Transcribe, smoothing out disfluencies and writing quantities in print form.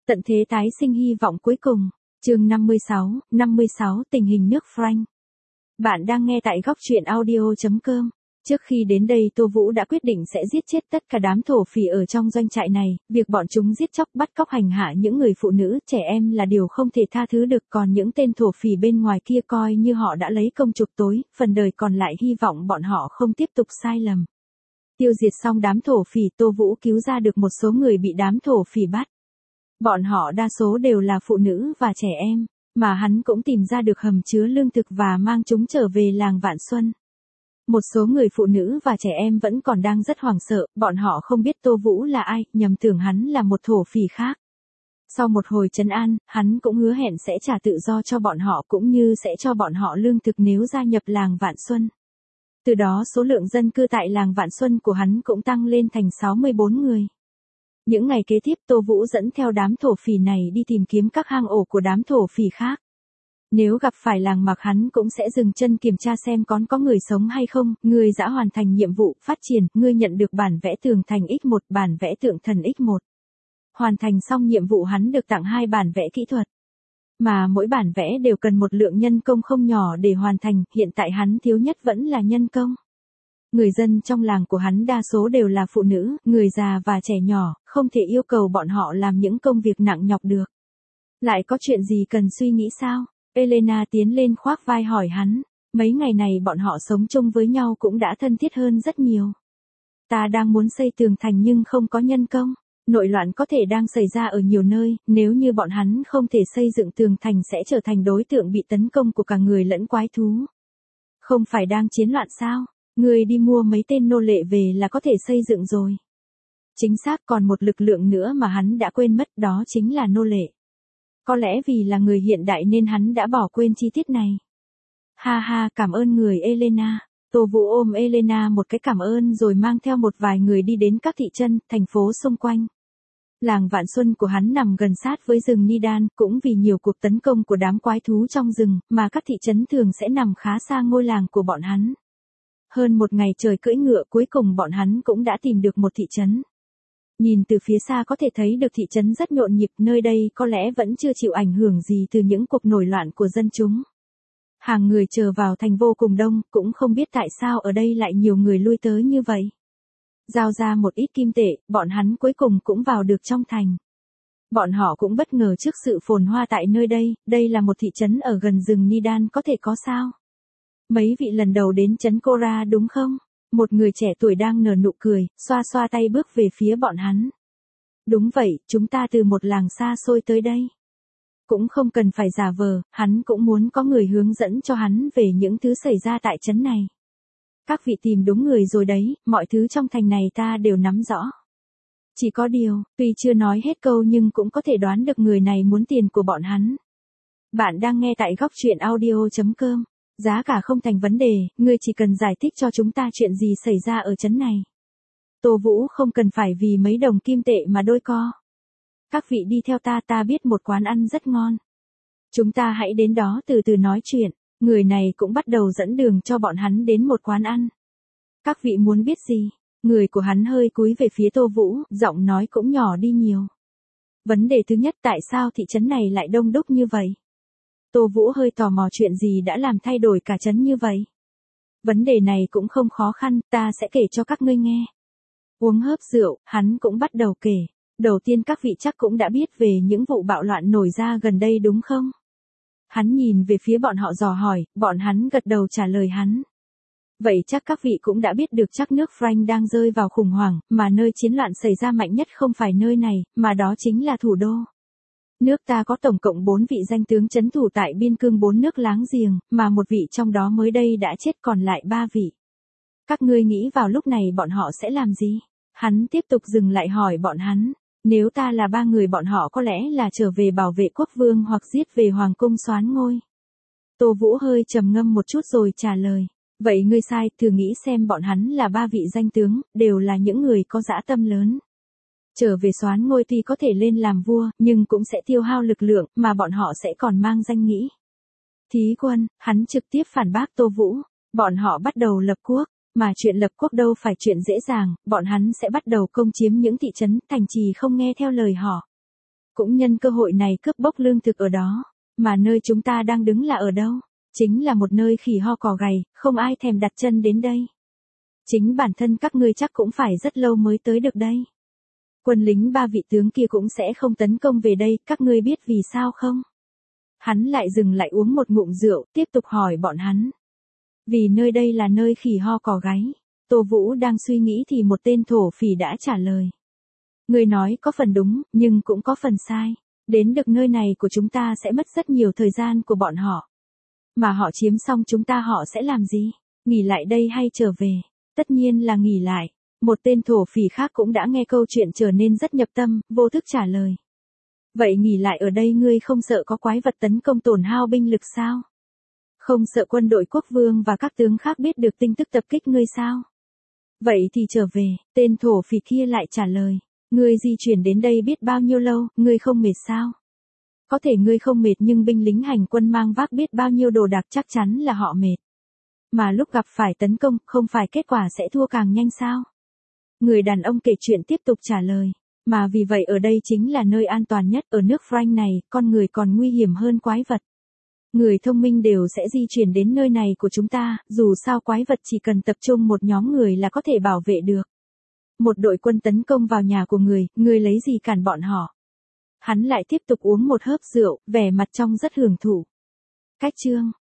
Tận thế tái sinh hy vọng cuối cùng. Chương 56 tình hình nước Frank. Bạn đang nghe tại góc truyện audio.com. Trước khi đến đây Tô Vũ đã quyết định sẽ giết chết tất cả đám thổ phỉ ở trong doanh trại này, việc bọn chúng giết chóc bắt cóc hành hạ những người phụ nữ, trẻ em là điều không thể tha thứ được, còn những tên thổ phỉ bên ngoài kia coi như họ đã lấy công chuộc tối, phần đời còn lại hy vọng bọn họ không tiếp tục sai lầm. Tiêu diệt xong đám thổ phỉ, Tô Vũ cứu ra được một số người bị đám thổ phỉ bắt. Bọn họ đa số đều là phụ nữ và trẻ em, mà hắn cũng tìm ra được hầm chứa lương thực và mang chúng trở về làng Vạn Xuân. Một số người phụ nữ và trẻ em vẫn còn đang rất hoảng sợ, bọn họ không biết Tô Vũ là ai, nhầm tưởng hắn là một thổ phỉ khác. Sau một hồi trấn an, hắn cũng hứa hẹn sẽ trả tự do cho bọn họ cũng như sẽ cho bọn họ lương thực nếu gia nhập làng Vạn Xuân. Từ đó số lượng dân cư tại làng Vạn Xuân của hắn cũng tăng lên thành 64 người. Những ngày kế tiếp Tô Vũ dẫn theo đám thổ phỉ này đi tìm kiếm các hang ổ của đám thổ phỉ khác. Nếu gặp phải làng Mạc hắn cũng sẽ dừng chân kiểm tra xem có người sống hay không. Ngươi đã hoàn thành nhiệm vụ phát triển, ngươi nhận được bản vẽ tường thành X1, bản vẽ tượng thần X1. Hoàn thành xong nhiệm vụ hắn được tặng 2 bản vẽ kỹ thuật. Mà mỗi bản vẽ đều cần một lượng nhân công không nhỏ để hoàn thành, hiện tại hắn thiếu nhất vẫn là nhân công. Người dân trong làng của hắn đa số đều là phụ nữ, người già và trẻ nhỏ, không thể yêu cầu bọn họ làm những công việc nặng nhọc được. Lại có chuyện gì cần suy nghĩ sao? Elena tiến lên khoác vai hỏi hắn, mấy ngày này bọn họ sống chung với nhau cũng đã thân thiết hơn rất nhiều. Ta đang muốn xây tường thành nhưng không có nhân công. Nội loạn có thể đang xảy ra ở nhiều nơi, nếu như bọn hắn không thể xây dựng tường thành sẽ trở thành đối tượng bị tấn công của cả người lẫn quái thú. Không phải đang chiến loạn sao? Người đi mua mấy tên nô lệ về là có thể xây dựng rồi. Chính xác, còn một lực lượng nữa mà hắn đã quên mất, đó chính là nô lệ. Có lẽ vì là người hiện đại nên hắn đã bỏ quên chi tiết này. Ha ha, cảm ơn người Elena. Tô Vũ ôm Elena một cái cảm ơn rồi mang theo một vài người đi đến các thị trấn, thành phố xung quanh. Làng Vạn Xuân của hắn nằm gần sát với rừng Nidan, cũng vì nhiều cuộc tấn công của đám quái thú trong rừng, mà các thị trấn thường sẽ nằm khá xa ngôi làng của bọn hắn. Hơn một ngày trời cưỡi ngựa cuối cùng bọn hắn cũng đã tìm được một thị trấn. Nhìn từ phía xa có thể thấy được thị trấn rất nhộn nhịp, nơi đây có lẽ vẫn chưa chịu ảnh hưởng gì từ những cuộc nổi loạn của dân chúng. Hàng người chờ vào thành vô cùng đông, cũng không biết tại sao ở đây lại nhiều người lui tới như vậy. Giao ra một ít kim tệ, bọn hắn cuối cùng cũng vào được trong thành. Bọn họ cũng bất ngờ trước sự phồn hoa tại nơi đây là một thị trấn ở gần rừng Nidan, có thể có sao? Mấy vị lần đầu đến trấn Cora đúng không? Một người trẻ tuổi đang nở nụ cười, xoa xoa tay bước về phía bọn hắn. Đúng vậy, chúng ta từ một làng xa xôi tới đây. Cũng không cần phải giả vờ, hắn cũng muốn có người hướng dẫn cho hắn về những thứ xảy ra tại trấn này. Các vị tìm đúng người rồi đấy, mọi thứ trong thành này ta đều nắm rõ. Chỉ có điều, tuy chưa nói hết câu nhưng cũng có thể đoán được người này muốn tiền của bọn hắn. Bạn đang nghe tại góc truyện audio.com. Giá cả không thành vấn đề, ngươi chỉ cần giải thích cho chúng ta chuyện gì xảy ra ở trấn này. Tô Vũ không cần phải vì mấy đồng kim tệ mà đôi co. Các vị đi theo ta biết một quán ăn rất ngon. Chúng ta hãy đến đó từ từ nói chuyện. Người này cũng bắt đầu dẫn đường cho bọn hắn đến một quán ăn. Các vị muốn biết gì? Người của hắn hơi cúi về phía Tô Vũ, giọng nói cũng nhỏ đi nhiều. Vấn đề thứ nhất, tại sao thị trấn này lại đông đúc như vậy? Tô Vũ hơi tò mò chuyện gì đã làm thay đổi cả trấn như vậy. Vấn đề này cũng không khó khăn, ta sẽ kể cho các ngươi nghe. Uống hớp rượu, hắn cũng bắt đầu kể. Đầu tiên các vị chắc cũng đã biết về những vụ bạo loạn nổi ra gần đây đúng không? Hắn nhìn về phía bọn họ dò hỏi, bọn hắn gật đầu trả lời hắn. Vậy chắc các vị cũng đã biết được chắc nước Frank đang rơi vào khủng hoảng, mà nơi chiến loạn xảy ra mạnh nhất không phải nơi này, mà đó chính là thủ đô. Nước ta có tổng cộng 4 vị danh tướng trấn thủ tại biên cương 4 nước láng giềng, mà một vị trong đó mới đây đã chết, còn lại 3 vị. Các ngươi nghĩ vào lúc này bọn họ sẽ làm gì? Hắn tiếp tục dừng lại hỏi bọn hắn. Nếu ta là 3 người bọn họ có lẽ là trở về bảo vệ quốc vương hoặc giết về hoàng cung soán ngôi. Tô Vũ hơi trầm ngâm một chút rồi trả lời. Vậy ngươi sai, thử nghĩ xem bọn hắn là 3 vị danh tướng, đều là những người có dã tâm lớn. Trở về soán ngôi tuy có thể lên làm vua, nhưng cũng sẽ tiêu hao lực lượng, mà bọn họ sẽ còn mang danh nghĩa. Thí quân, hắn trực tiếp phản bác Tô Vũ. Bọn họ bắt đầu lập quốc. Mà chuyện lập quốc đâu phải chuyện dễ dàng, bọn hắn sẽ bắt đầu công chiếm những thị trấn, thành trì không nghe theo lời họ. cũng nhân cơ hội này cướp bóc lương thực ở đó. Mà nơi chúng ta đang đứng là ở đâu? Chính là một nơi khỉ ho cò gáy, không ai thèm đặt chân đến đây. Chính bản thân các ngươi chắc cũng phải rất lâu mới tới được đây. Quân lính 3 vị tướng kia cũng sẽ không tấn công về đây, các ngươi biết vì sao không? Hắn lại dừng lại uống một ngụm rượu, tiếp tục hỏi bọn hắn. Vì nơi đây là nơi khỉ ho cò gáy. Tô Vũ đang suy nghĩ thì một tên thổ phỉ đã trả lời. Người nói có phần đúng, nhưng cũng có phần sai. Đến được nơi này của chúng ta sẽ mất rất nhiều thời gian của bọn họ. Mà họ chiếm xong chúng ta họ sẽ làm gì? Nghỉ lại đây hay trở về? Tất nhiên là nghỉ lại. Một tên thổ phỉ khác cũng đã nghe câu chuyện trở nên rất nhập tâm, vô thức trả lời. Vậy nghỉ lại ở đây ngươi không sợ có quái vật tấn công tổn hao binh lực sao? Không sợ quân đội quốc vương và các tướng khác biết được tin tức tập kích ngươi sao? Vậy thì trở về, tên thổ phỉ kia lại trả lời. Ngươi di chuyển đến đây biết bao nhiêu lâu, ngươi không mệt sao? Có thể ngươi không mệt nhưng binh lính hành quân mang vác biết bao nhiêu đồ đạc chắc chắn là họ mệt. Mà lúc gặp phải tấn công, không phải kết quả sẽ thua càng nhanh sao? Người đàn ông kể chuyện tiếp tục trả lời. Mà vì vậy ở đây chính là nơi an toàn nhất, ở nước Frank này, con người còn nguy hiểm hơn quái vật. Người thông minh đều sẽ di chuyển đến nơi này của chúng ta, dù sao quái vật chỉ cần tập trung một nhóm người là có thể bảo vệ được. Một đội quân tấn công vào nhà của người lấy gì cản bọn họ? Hắn lại tiếp tục uống một hớp rượu, vẻ mặt trong rất hưởng thụ. Cách chương